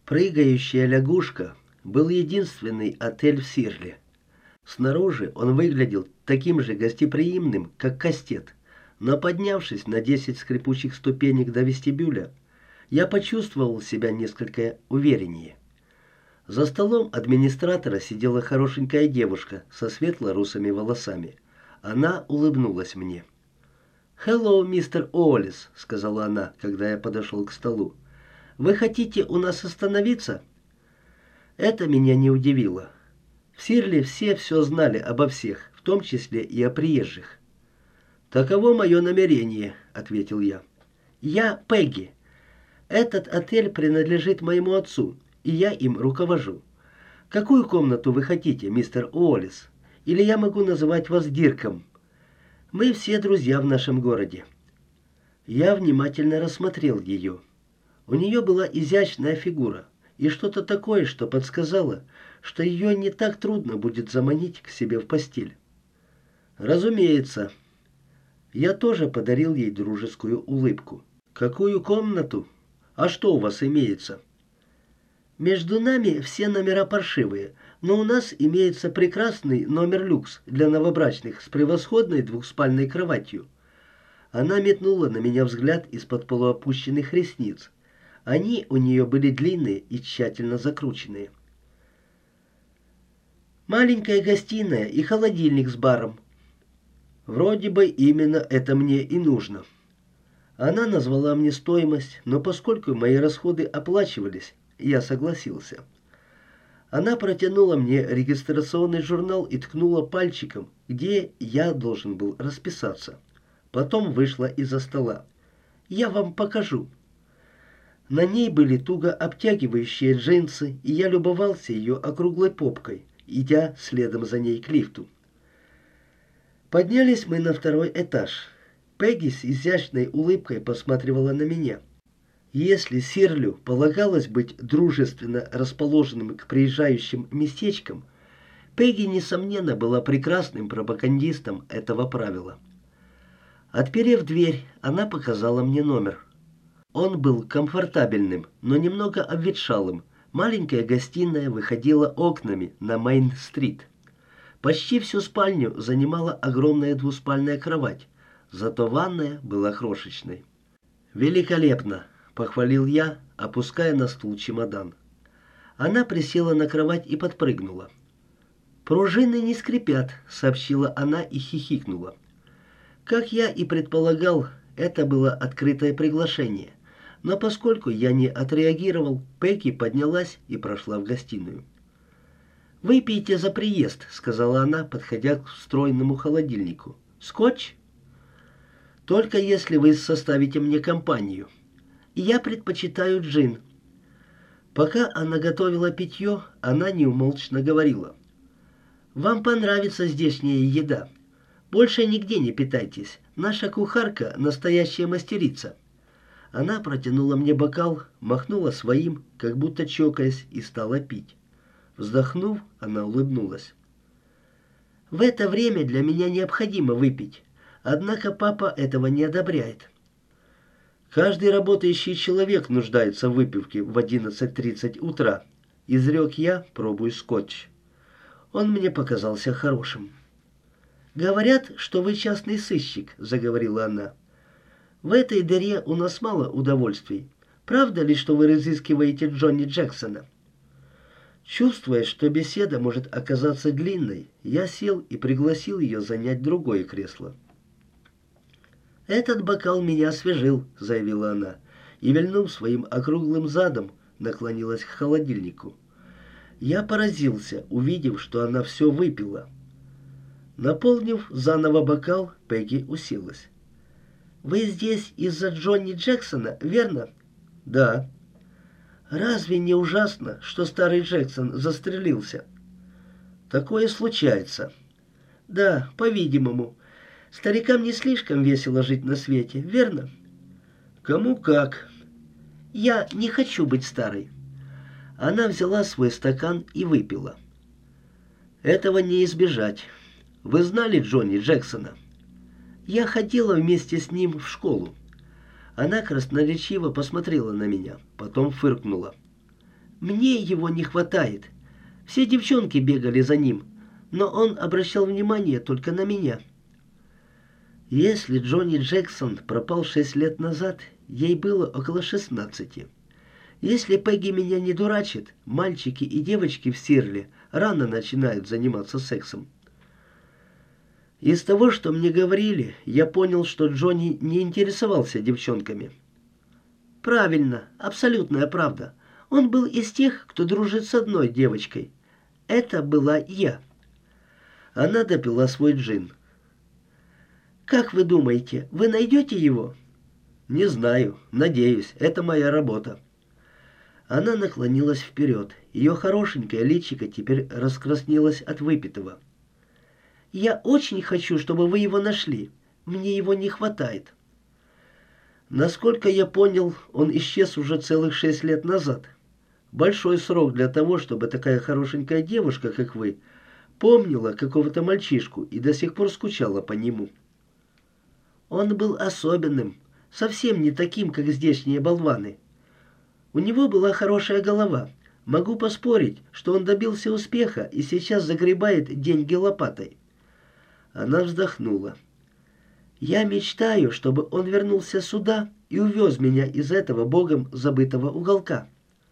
«Прыгающая лягушка» был единственный отель в Сирле. Снаружи он выглядел таким же гостеприимным, как Кастет, но поднявшись на 10 скрипучих ступенек до вестибюля, я почувствовал себя несколько увереннее. За столом администратора сидела хорошенькая девушка со светло-русыми волосами. Она улыбнулась мне. «Hello, мистер Уоллес», — сказала она, когда я подошел к столу. «Вы хотите у нас остановиться?» Это меня не удивило. В Сирле все знали обо всех, в том числе и о приезжих. «Таково мое намерение», — ответил я. «Я Пегги. Этот отель принадлежит моему отцу, и я им руковожу. Какую комнату вы хотите, мистер Уоллес? Или я могу называть вас Дирком? Мы все друзья в нашем городе». Я внимательно рассмотрел ее. У нее была изящная фигура и что-то такое, что подсказало, что ее не так трудно будет заманить к себе в постель. Разумеется. Я тоже подарил ей дружескую улыбку. «Какую комнату? А что у вас имеется?» «Между нами все номера паршивые, но у нас имеется прекрасный номер люкс для новобрачных с превосходной двухспальной кроватью». Она метнула на меня взгляд из-под полуопущенных ресниц. Они у нее были длинные и тщательно закрученные. «Маленькая гостиная и холодильник с баром». Вроде бы именно это мне и нужно. Она назвала мне стоимость, но поскольку мои расходы оплачивались, я согласился. Она протянула мне регистрационный журнал и ткнула пальчиком, где я должен был расписаться. Потом вышла из-за стола. «Я вам покажу». На ней были туго обтягивающие джинсы, и я любовался ее округлой попкой, идя следом за ней к лифту. Поднялись мы на второй этаж. Пегги с изящной улыбкой посматривала на меня. Если Сирлю полагалось быть дружественно расположенным к приезжающим местечкам, Пегги, несомненно, была прекрасным пропагандистом этого правила. Отперев дверь, она показала мне номер. Он был комфортабельным, но немного обветшалым. Маленькая гостиная выходила окнами на Мейн-стрит. Почти всю спальню занимала огромная двуспальная кровать, зато ванная была крошечной. «Великолепно!» — похвалил я, опуская на стул чемодан. Она присела на кровать и подпрыгнула. «Пружины не скрипят», — сообщила она и хихикнула. Как я и предполагал, это было открытое приглашение. Но поскольку я не отреагировал, Пегги поднялась и прошла в гостиную. «Выпейте за приезд», — сказала она, подходя к встроенному холодильнику. «Скотч?» «Только если вы составите мне компанию. Я предпочитаю джин». Пока она готовила питье, она неумолчно говорила. «Вам понравится здешняя еда. Больше нигде не питайтесь. Наша кухарка — настоящая мастерица». Она протянула мне бокал, махнула своим, как будто чокаясь, и стала пить. Вздохнув, она улыбнулась. «В это время для меня необходимо выпить. Однако папа этого не одобряет». «Каждый работающий человек нуждается в выпивке в 11:30 утра», — изрек я, пробуя скотч. Он мне показался хорошим. «Говорят, что вы частный сыщик», — заговорила она. «В этой дыре у нас мало удовольствий. Правда ли, что вы разыскиваете Джонни Джексона?» Чувствуя, что беседа может оказаться длинной, я сел и пригласил ее занять другое кресло. «Этот бокал меня освежил», — заявила она, и, вильнув своим округлым задом, наклонилась к холодильнику. Я поразился, увидев, что она все выпила. Наполнив заново бокал, Пегги уселась. «Вы здесь из-за Джонни Джексона, верно?» «Да». «Разве не ужасно, что старый Джексон застрелился?» «Такое случается». «Да, по-видимому. Старикам не слишком весело жить на свете, верно?» «Кому как». «Я не хочу быть старой». Она взяла свой стакан и выпила. «Этого не избежать. Вы знали Джонни Джексона?» «Я ходила вместе с ним в школу». Она красноречиво посмотрела на меня, потом фыркнула. Мне его не хватает. Все девчонки бегали за ним, но он обращал внимание только на меня. Если Джонни Джексон пропал 6 лет назад, ей было около 16. Если Пегги меня не дурачит, мальчики и девочки в Сирле рано начинают заниматься сексом. Из того, что мне говорили, я понял, что Джонни не интересовался девчонками. Правильно, абсолютная правда. Он был из тех, кто дружит с одной девочкой. Это была я. Она допила свой джин. «Как вы думаете, вы найдете его?» «Не знаю, надеюсь, это моя работа». Она наклонилась вперед. Ее хорошенькое личико теперь раскраснелось от выпитого. «Я очень хочу, чтобы вы его нашли. Мне его не хватает». Насколько я понял, он исчез уже целых 6 лет назад. Большой срок для того, чтобы такая хорошенькая девушка, как вы, помнила какого-то мальчишку и до сих пор скучала по нему. Он был особенным, совсем не таким, как здешние болваны. У него была хорошая голова. Могу поспорить, что он добился успеха и сейчас загребает деньги лопатой. Она вздохнула. Я мечтаю, чтобы он вернулся сюда и увез меня из этого богом забытого уголка.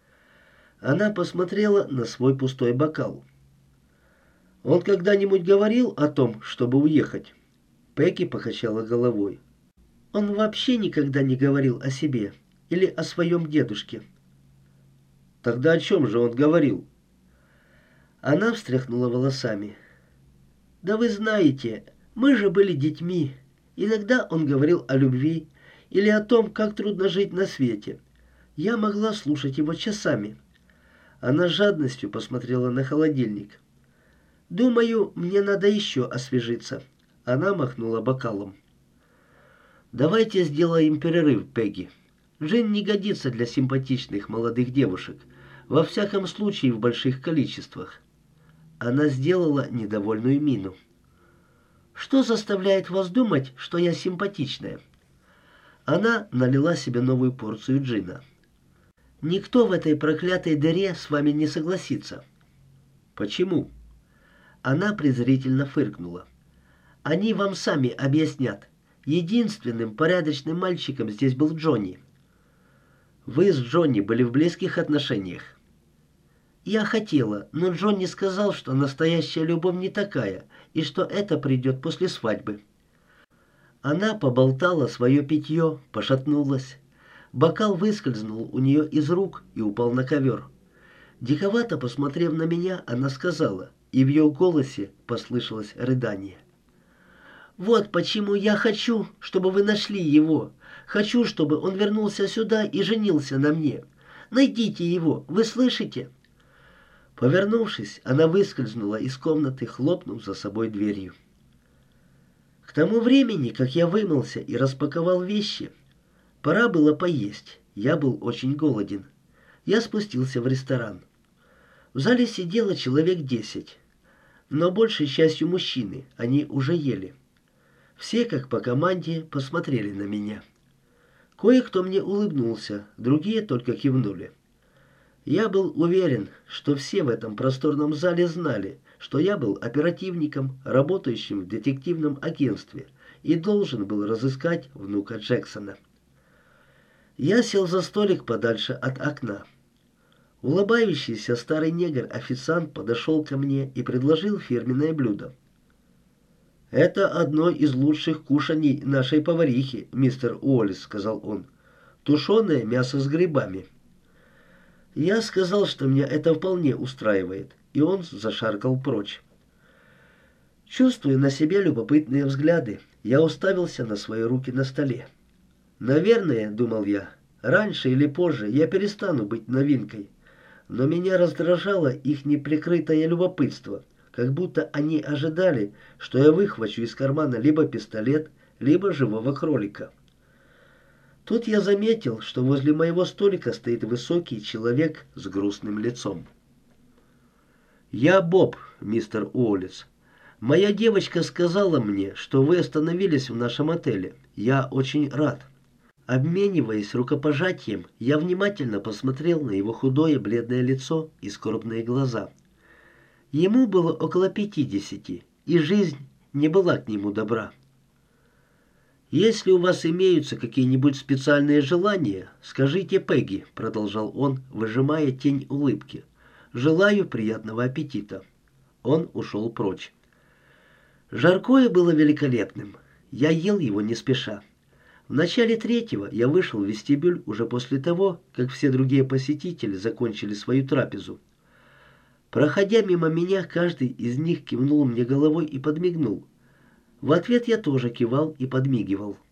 Она посмотрела на свой пустой бокал. Он когда-нибудь говорил о том, чтобы уехать? Пегги покачала головой. Он вообще никогда не говорил о себе или о своем дедушке. Тогда о чем же он говорил? Она встряхнула волосами. Да вы знаете, мы же были детьми. Иногда он говорил о любви или о том, как трудно жить на свете. Я могла слушать его часами. Она с жадностью посмотрела на холодильник. «Думаю, мне надо еще освежиться». Она махнула бокалом. «Давайте сделаем перерыв, Пегги. Джин не годится для симпатичных молодых девушек, во всяком случае в больших количествах». Она сделала недовольную мину. «Что заставляет вас думать, что я симпатичная?» Она налила себе новую порцию джина. «Никто в этой проклятой дыре с вами не согласится». «Почему?» Она презрительно фыркнула. «Они вам сами объяснят. Единственным порядочным мальчиком здесь был Джонни». «Вы с Джонни были в близких отношениях?» «Я хотела, но Джонни сказал, что настоящая любовь не такая, и что это придет после свадьбы». Она поболтала свое питье, пошатнулась. Бокал выскользнул у нее из рук и упал на ковер. Диковато посмотрев на меня, она сказала, и в ее голосе послышалось рыдание. «Вот почему я хочу, чтобы вы нашли его. Хочу, чтобы он вернулся сюда и женился на мне. Найдите его, вы слышите?» Повернувшись, она выскользнула из комнаты, хлопнув за собой дверью. К тому времени, как я вымылся и распаковал вещи, пора было поесть. Я был очень голоден. Я спустился в ресторан. В зале сидело человек 10, но большей частью мужчины, они уже ели. Все, как по команде, посмотрели на меня. Кое-кто мне улыбнулся, другие только кивнули. Я был уверен, что все в этом просторном зале знали, что я был оперативником, работающим в детективном агентстве, и должен был разыскать внука Джексона. Я сел за столик подальше от окна. Улыбающийся старый негр-официант подошел ко мне и предложил фирменное блюдо. «Это одно из лучших кушаний нашей поварихи, мистер Уоллес», — сказал он. «Тушеное мясо с грибами». Я сказал, что меня это вполне устраивает, и он зашаркал прочь. Чувствуя на себе любопытные взгляды, я уставился на свои руки на столе. «Наверное, — думал я, — раньше или позже я перестану быть новинкой». Но меня раздражало их неприкрытое любопытство, как будто они ожидали, что я выхвачу из кармана либо пистолет, либо живого кролика. Тут я заметил, что возле моего столика стоит высокий человек с грустным лицом. «Я Боб, мистер Уоллес. Моя девочка сказала мне, что вы остановились в нашем отеле. Я очень рад». Обмениваясь рукопожатием, я внимательно посмотрел на его худое бледное лицо и скорбные глаза. Ему было около 50, и жизнь не была к нему добра. «Если у вас имеются какие-нибудь специальные желания, скажите Пегги», — продолжал он, выжимая тень улыбки. «Желаю приятного аппетита». Он ушел прочь. Жаркое было великолепным. Я ел его не спеша. В начале третьего я вышел в вестибюль уже после того, как все другие посетители закончили свою трапезу. Проходя мимо меня, каждый из них кивнул мне головой и подмигнул. В ответ я тоже кивал и подмигивал.